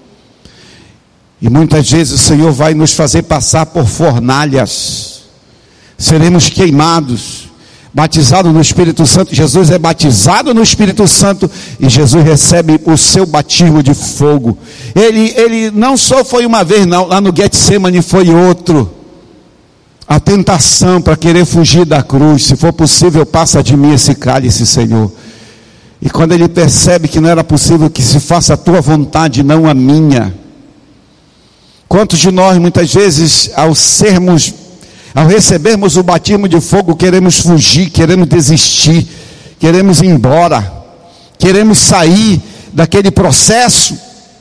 E muitas vezes o Senhor vai nos fazer passar por fornalhas, seremos queimados, batizado no Espírito Santo. Jesus é batizado no Espírito Santo e Jesus recebe o seu batismo de fogo. Ele, ele não só foi uma vez, não, lá no Getsemane foi outro. A tentação para querer fugir da cruz, se for possível, passa de mim esse cálice, Senhor. E quando ele percebe que não era possível que se faça a tua vontade, não a minha. Quantos de nós, muitas vezes, ao sermos Ao recebermos o batismo de fogo, queremos fugir, queremos desistir, queremos ir embora, queremos sair daquele processo.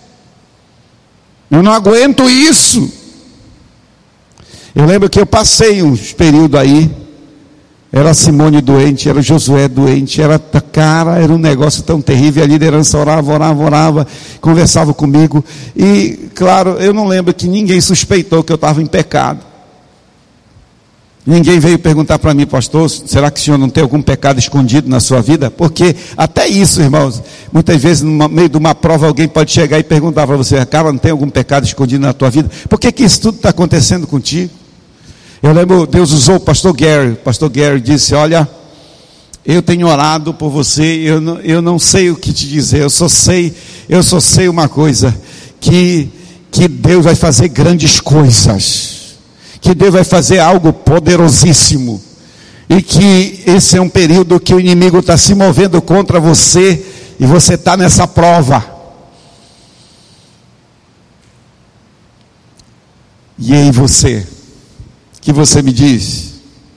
Eu não aguento isso. Eu lembro que eu passei um período aí, era a Simone doente, era o Josué doente, era, cara, era um negócio tão terrível. A liderança orava, orava, orava, conversava comigo, e claro, eu não lembro que ninguém suspeitou que eu estava em pecado. Ninguém veio perguntar para mim, pastor, será que o senhor não tem algum pecado escondido na sua vida? Porque até isso, irmãos, muitas vezes no meio de uma prova alguém pode chegar e perguntar para você, cara, não tem algum pecado escondido na tua vida? Por que que isso tudo está acontecendo contigo? Eu lembro, Deus usou o pastor Gary, o pastor Gary disse, olha, eu tenho orado por você, eu não, eu não sei o que te dizer, eu só sei, eu só sei uma coisa, que, que Deus vai fazer grandes coisas, que Deus vai fazer algo poderosíssimo, e que esse é um período que o inimigo está se movendo contra você, e você está nessa prova. E aí você, que você me diz?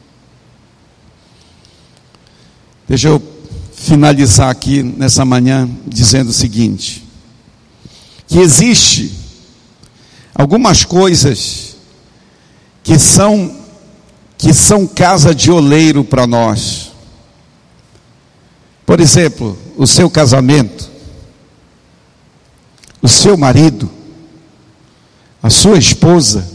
Deixa eu finalizar aqui nessa manhã dizendo o seguinte, que existe algumas coisas que são que são casa de oleiro para nós. Por exemplo, o seu casamento, o seu marido, a sua esposa.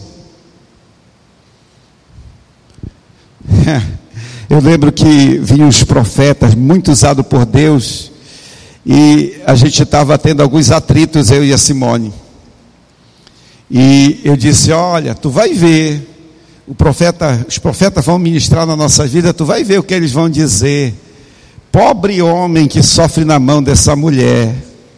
Eu lembro que vinham os profetas, muito usados por Deus, E a gente estava tendo alguns atritos, eu e a Simone. E eu disse: olha, tu vai ver, o profeta, os profetas vão ministrar na nossa vida, tu vai ver o que eles vão dizer. Pobre homem que sofre na mão dessa mulher.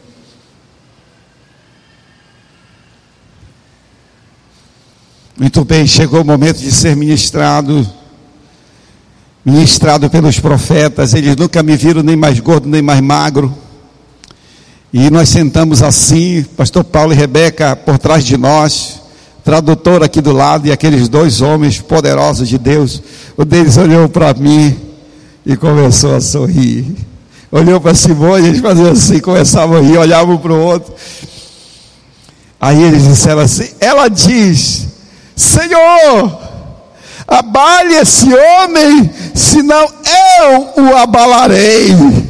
Muito bem, chegou o momento de ser ministrado, ministrado pelos profetas. Eles nunca me viram nem mais gordo, nem mais magro. E nós sentamos assim, pastor Paulo e Rebeca por trás de nós, tradutor aqui do lado, e aqueles dois homens poderosos de Deus. O deles olhou para mim e começou a sorrir. Olhou para Simone, eles faziam assim, começavam a rir, olhavam para o outro. Aí eles disseram assim, ela diz: Senhor, abale esse homem, senão eu o abalarei.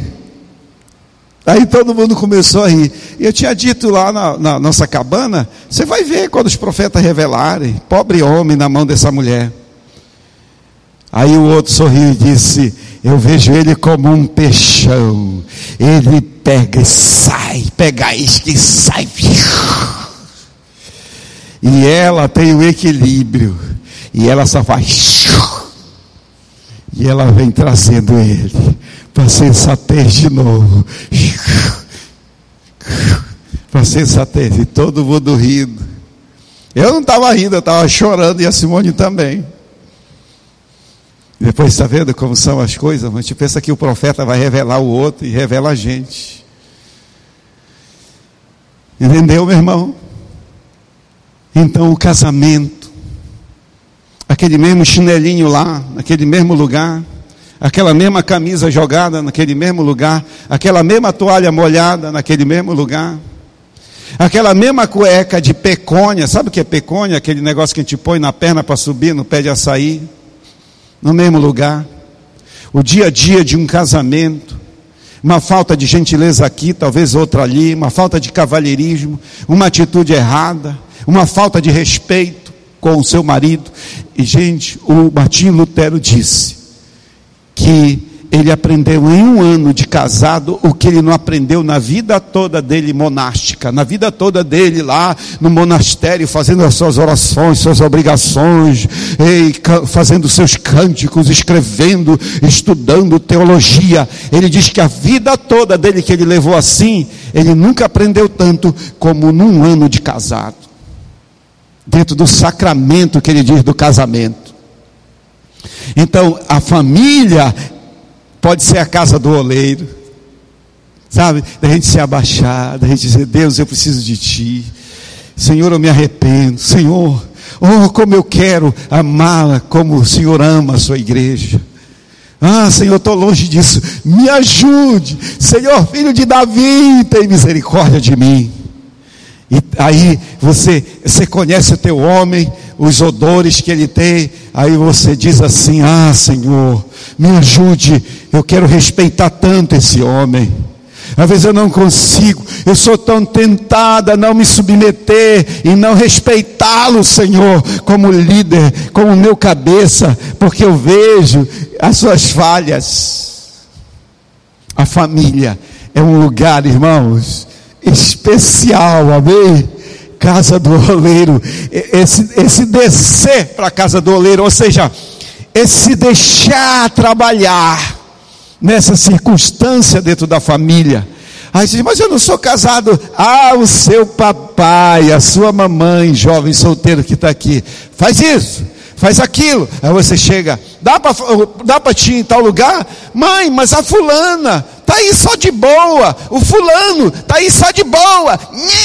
Aí todo mundo começou a rir. E eu tinha dito lá na, na nossa cabana: você vai ver quando os profetas revelarem, pobre homem na mão dessa mulher. Aí o outro sorriu e disse: eu vejo ele como um peixão, ele pega e sai, pega isca e sai. E ela tem o equilíbrio, e ela só faz, e ela vem trazendo ele para sensatez de novo, para sensatez, e todo mundo rindo. Eu não estava rindo, eu estava chorando, e a Simone também. Depois, está vendo como são as coisas? A gente pensa que o profeta vai revelar o outro, e revela a gente. Entendeu, meu irmão? Então o casamento, aquele mesmo chinelinho lá, naquele mesmo lugar, aquela mesma camisa jogada naquele mesmo lugar, aquela mesma toalha molhada naquele mesmo lugar, aquela mesma cueca de pecônia. Sabe o que é pecônia? Aquele negócio que a gente põe na perna para subir no pé de açaí, no mesmo lugar. O dia a dia de um casamento, uma falta de gentileza aqui, talvez outra ali, uma falta de cavalheirismo, uma atitude errada, uma falta de respeito com o seu marido. E gente, o Martinho Lutero disse que ele aprendeu em um ano de casado o que ele não aprendeu na vida toda dele monástica, na vida toda dele lá no monastério, fazendo as suas orações, suas obrigações, e fazendo seus cânticos, escrevendo, estudando teologia. Ele diz que a vida toda dele que ele levou assim, ele nunca aprendeu tanto como num ano de casado, dentro do sacramento que ele diz do casamento. Então a família pode ser a casa do oleiro, sabe? Da gente se abaixar, da gente dizer: Deus, eu preciso de Ti, Senhor, eu me arrependo, Senhor, oh, como eu quero amá-la como o Senhor ama a sua igreja. Ah, Senhor, estou longe disso, me ajude, Senhor, filho de Davi, tem misericórdia de mim. E aí você, você conhece o teu homem, os odores que ele tem, aí você diz assim: ah, Senhor, me ajude, eu quero respeitar tanto esse homem. Às vezes eu não consigo, eu sou tão tentada a não me submeter e não respeitá-lo, Senhor, como líder, como meu cabeça, porque eu vejo as suas falhas. A família é um lugar, irmãos, especial, amém? Casa do oleiro, esse, esse descer para a casa do oleiro, ou seja, esse deixar trabalhar nessa circunstância dentro da família. Aí diz: mas eu não sou casado. Ah, o seu papai, a sua mamãe, jovem solteiro que está aqui, faz isso, faz aquilo. Aí você chega: dá para dá para ti em tal lugar? Mãe, mas a fulana está aí só de boa, o fulano está aí só de boa.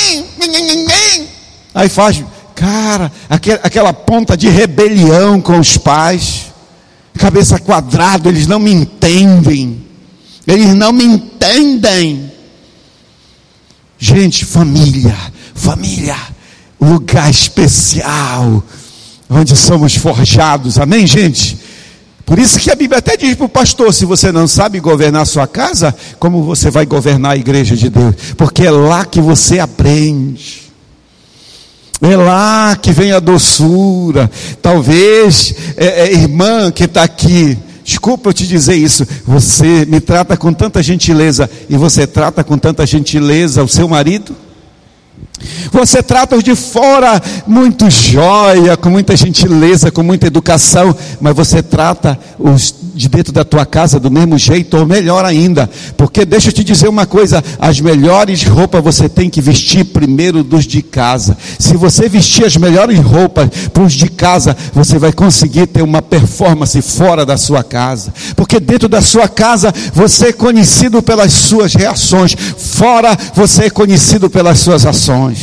Aí faz, cara, aquela ponta de rebelião com os pais, cabeça quadrada, eles não me entendem, eles não me entendem. Gente, família, família, lugar especial, onde somos forjados, amém, gente? Por isso que a Bíblia até diz para o pastor: se você não sabe governar a sua casa, como você vai governar a igreja de Deus? Porque é lá que você aprende, é lá que vem a doçura. Talvez, é, é, irmã que está aqui, desculpa eu te dizer isso, você me trata com tanta gentileza, e você trata com tanta gentileza o seu marido? Você trata os de fora muito jóia, com muita gentileza, com muita educação, mas você trata os de dentro da tua casa do mesmo jeito, ou melhor ainda, porque deixa eu te dizer uma coisa, as melhores roupas você tem que vestir primeiro dos de casa. Se você vestir as melhores roupas para os de casa, você vai conseguir ter uma performance fora da sua casa, porque dentro da sua casa você é conhecido pelas suas reações, fora você é conhecido pelas suas ações.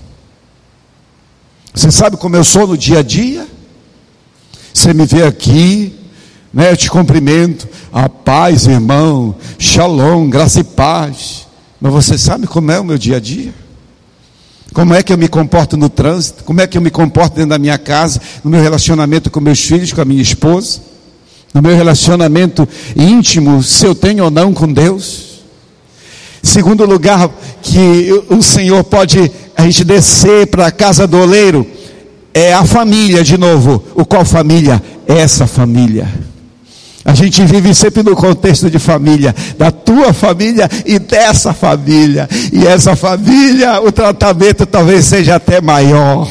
Você sabe como eu sou no dia a dia? Você me vê aqui, né, eu te cumprimento, a paz, irmão, shalom, graça e paz, mas você sabe como é o meu dia a dia? Como é que eu me comporto no trânsito? Como é que eu me comporto dentro da minha casa, no meu relacionamento com meus filhos, com a minha esposa, no meu relacionamento íntimo, se eu tenho ou não com Deus? Segundo lugar que o Senhor pode a gente descer para a casa do oleiro, é a família de novo. O qual família? Essa família. A gente vive sempre no contexto de família, da tua família e dessa família, e essa família, o tratamento talvez seja até maior.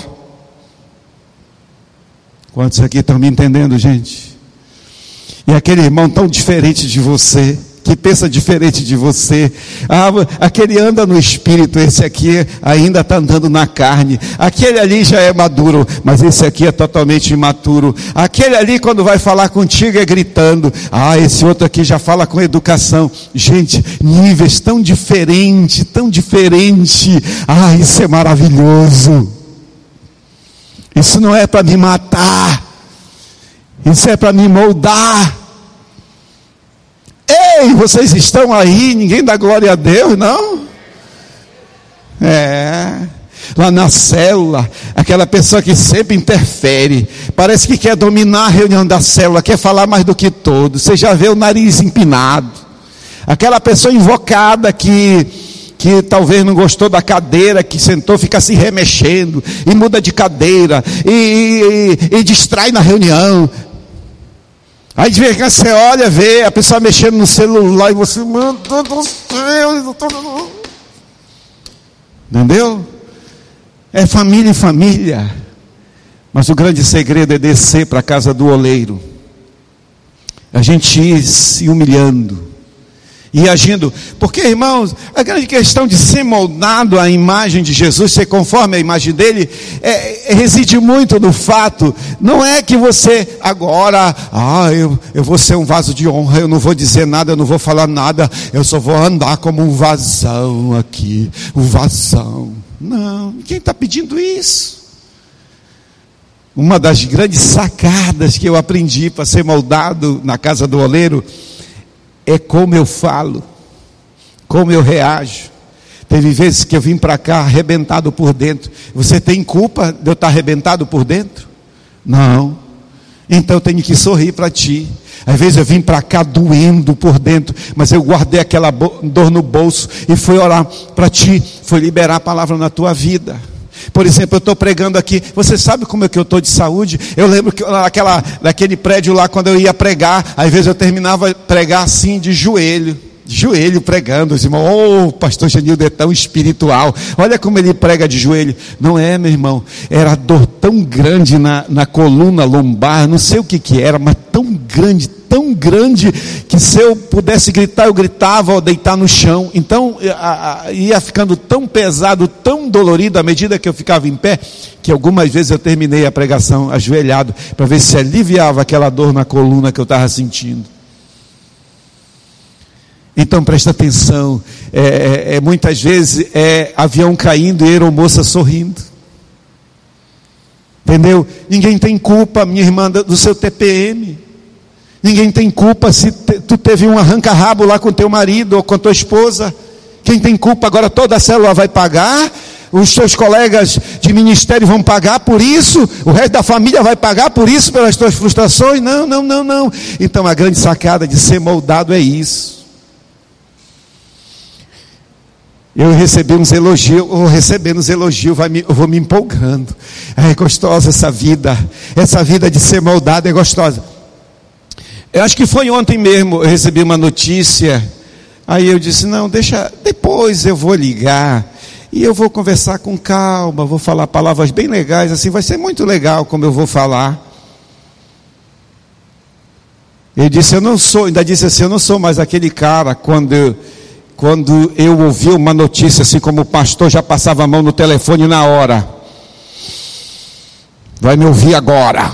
Quantos aqui estão me entendendo, gente? E aquele irmão tão diferente de você, que pensa diferente de você, ah, aquele anda no espírito, esse aqui ainda está andando na carne, aquele ali já é maduro, mas esse aqui é totalmente imaturo, aquele ali quando vai falar contigo é gritando, ah, esse outro aqui já fala com educação. Gente, níveis tão diferentes, tão diferentes, ah, isso é maravilhoso. Isso não é para me matar, isso é para me moldar. Ei, vocês estão aí, ninguém dá glória a Deus, não? É, lá na célula, aquela pessoa que sempre interfere, parece que quer dominar a reunião da célula, quer falar mais do que todos, você já vê o nariz empinado, aquela pessoa invocada que, que talvez não gostou da cadeira, que sentou, fica se remexendo, e muda de cadeira, e, e, e distrai na reunião. Aí de vez em quando você olha, vê a pessoa mexendo no celular e você, meu Deus do céu, entendeu? É família em família. Mas o grande segredo é descer para a casa do oleiro, a gente ir se humilhando e agindo, porque, irmãos, a grande questão de ser moldado à imagem de Jesus, ser conforme a imagem dele, é, é, reside muito no fato, não é que você agora, ah, eu, eu vou ser um vaso de honra, eu não vou dizer nada, eu não vou falar nada, eu só vou andar como um vasão aqui, um vasão. Não, quem está pedindo isso? Uma das grandes sacadas que eu aprendi para ser moldado na casa do oleiro, é como eu falo, como eu reajo. Teve vezes que eu vim para cá arrebentado por dentro. Você tem culpa de eu estar arrebentado por dentro? Não. Então eu tenho que sorrir para ti. Às vezes eu vim para cá doendo por dentro, mas eu guardei aquela dor no bolso e fui orar para ti, fui liberar a palavra na tua vida. Por exemplo, eu estou pregando aqui, você sabe como é que eu estou de saúde? Eu lembro que naquela, naquele prédio lá, quando eu ia pregar, às vezes eu terminava pregar assim, de joelho, de joelho pregando, os irmãos, oh, o pastor Genildo é tão espiritual, olha como ele prega de joelho. Não é, meu irmão, era dor tão grande na, na coluna lombar, não sei o que que era, mas tão grande, tão grande, que se eu pudesse gritar, eu gritava ou deitar no chão. Então a, a, ia ficando tão pesado, tão dolorido, à medida que eu ficava em pé, que algumas vezes eu terminei a pregação ajoelhado, para ver se aliviava aquela dor na coluna que eu estava sentindo. Então presta atenção, é, é, muitas vezes é avião caindo e aeromoça sorrindo, entendeu? Ninguém tem culpa, minha irmã, do seu T P M. Ninguém tem culpa se te, tu teve um arranca-rabo lá com teu marido ou com tua esposa. Quem tem culpa agora? Toda a célula vai pagar, os teus colegas de ministério vão pagar por isso, o resto da família vai pagar por isso, pelas tuas frustrações. Não, não, não, não. Então a grande sacada de ser moldado é isso. Eu recebi uns elogios, ou recebendo uns elogios, vai me, eu vou me empolgando. É gostosa essa vida, essa vida de ser moldado é gostosa. Eu acho que foi ontem mesmo, eu recebi uma notícia, aí eu disse, não, deixa, depois eu vou ligar, e eu vou conversar com calma, vou falar palavras bem legais, assim, vai ser muito legal como eu vou falar. Ele disse, eu não sou, ainda disse assim, eu não sou mais aquele cara, quando eu, quando eu ouvi uma notícia, assim como o pastor já passava a mão no telefone na hora. Vai me ouvir agora.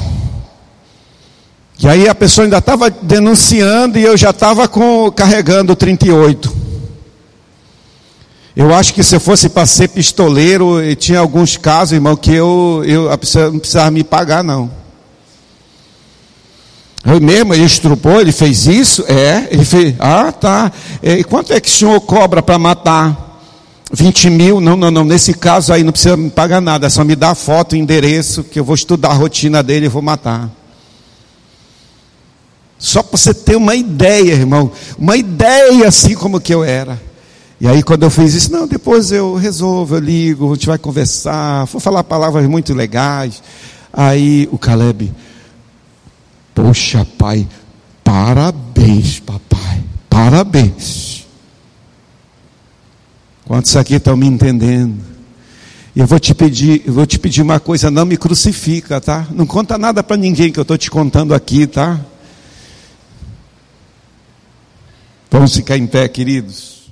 E aí a pessoa ainda estava denunciando e eu já estava carregando o trinta e oito. Eu acho que se eu fosse para ser pistoleiro, e tinha alguns casos, irmão, que eu, eu a pessoa não precisava me pagar, não. Eu mesmo, ele estrupou, ele fez isso? É, ele fez, ah, tá. E quanto é que o senhor cobra para matar? vinte mil? Não, não, não, nesse caso aí não precisa me pagar nada, é só me dar a foto, o endereço, que eu vou estudar a rotina dele e vou matar. Só para você ter uma ideia, irmão, uma ideia assim como que eu era. E aí quando eu fiz isso, não, depois eu resolvo, eu ligo, a gente vai conversar, vou falar palavras muito legais. Aí o Caleb, poxa pai, parabéns papai, parabéns. Quantos aqui estão me entendendo? E eu vou te pedir, eu vou te pedir uma coisa, não me crucifica, tá? Não conta nada para ninguém que eu estou te contando aqui, tá? Vamos ficar em pé, queridos.